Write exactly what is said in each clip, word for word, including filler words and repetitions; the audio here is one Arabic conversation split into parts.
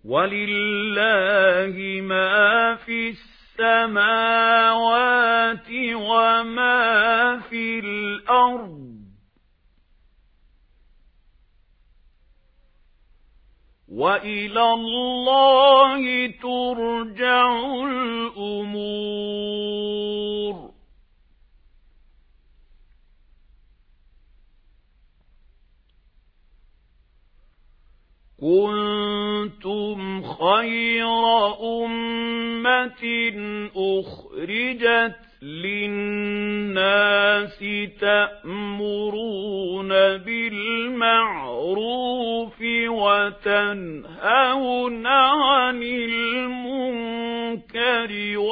وَلِلَّهِ مَا فِي السَّمَاوَاتِ وَمَا فِي الْأَرْضِ وَإِلَى اللَّهِ تُرْجَعُ الْأُمُورُ. كُنتُمْ خَيْرَ أُمَّةٍ أُخْرِجَتْ لِلنَّاسِ تَأْمُرُونَ بِالْمَعْرُوفِ وَتَنْهَوْنَ عَنِ الْمُنكَرِ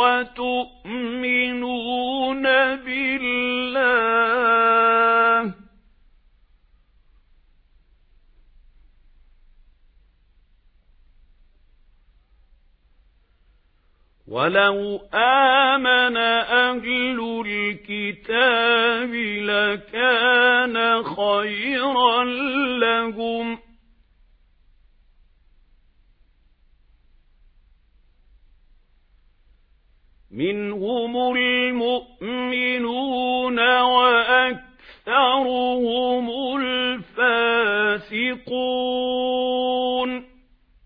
وَتُؤْمِنُونَ بِاللَّهِ. وَلَوْ آمَنَ أَهْلُ الْكِتَابِ لَكَانَ خَيْرًا لَّهُمْ مِنْهُمُ الْمُؤْمِنُونَ وَأَكْثَرُهُمُ الْفَاسِقُونَ.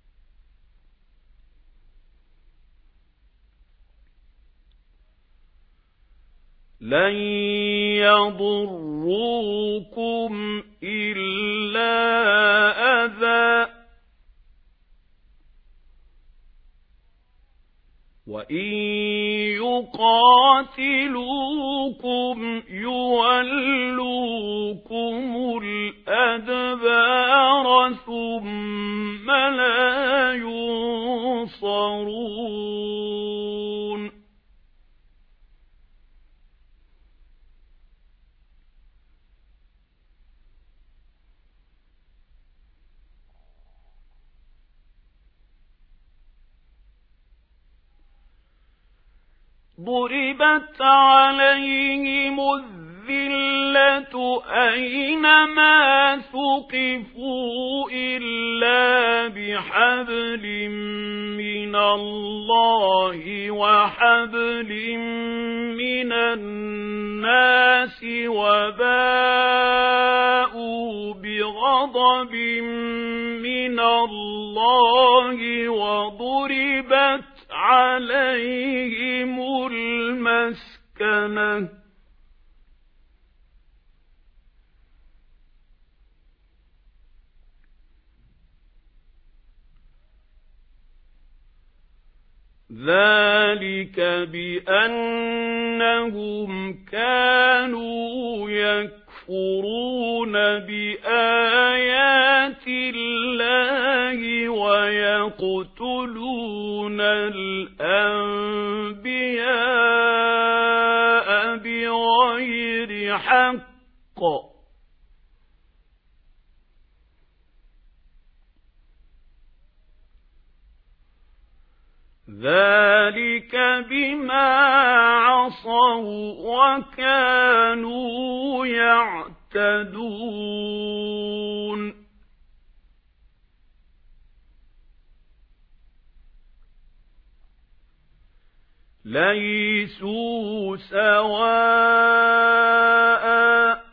لَن يَضُرُّوكُمْ إِلَّا أَذًى وَإِن يُقَاتِلُوكُمْ يُوَلُّوكُمُ الْأَدْبَارَ ثُمَّ لَا يُنصَرُونَ. ضُرِبَتْ عَلَيْهِمُ الذِّلَّةُ أَيْنَمَا ثُقِفُوا إِلَّا بِحَبْلٍ مِّنَ اللَّهِ وَحَبْلٍ مِّنَ النَّاسِ وَبَاءُوا بِغَضَبٍ مِّنَ اللَّهِ وَضُرِبَتْ عَلَيْهِمُ الْمَسْكَنَةُ ذَلِكَ بِأَنَّهُمْ كَانُوا يَكْفُرُونَ بِآيَاتِ اللَّهِ وَيَقْتُلُونَ الْأَنبِيَاءَ بِغَيْرِ حَقٍّ ذَلِكَ بِمَا عَصَوْا وَكَانُوا يَعْتَدُونَ لَيْسُوا سَوَاءً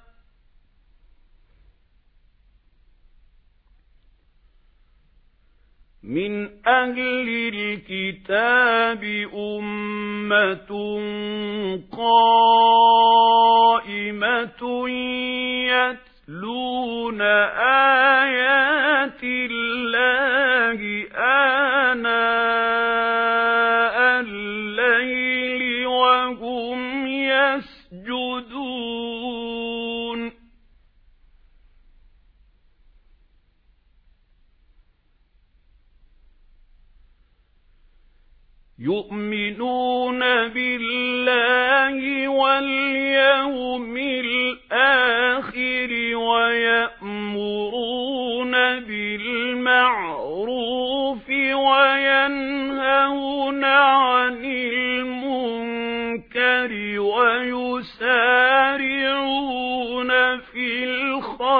مِنْ أَهْلِ الْكِتَابِ أُمَّةٌ قَائِمَةٌ يَتْلُونَ آيَاتِ اللَّهِ آنَاءَ اللَّيْلِ وَهُمْ يَسْجُدُونَ يُؤْمِنُونَ بِاللَّهِ وَالْيَوْمِ الْآخِرِ وَيَأْمُرُونَ بِالْمَعْرُوفِ وَيَنْهَوْنَ عَنِ الْمُنكَرِ وَيُسَارِعُونَ فِي الْخَيْرَاتِ. الْخَيْرَاتِ.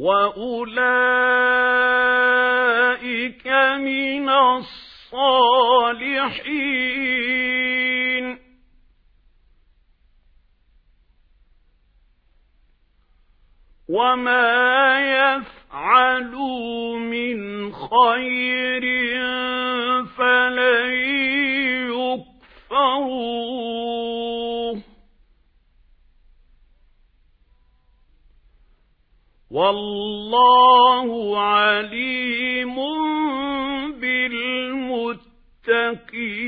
وأولئك من الصالحين وما يفعلوا من خير فلن يكفروه والله عليم بالمتقين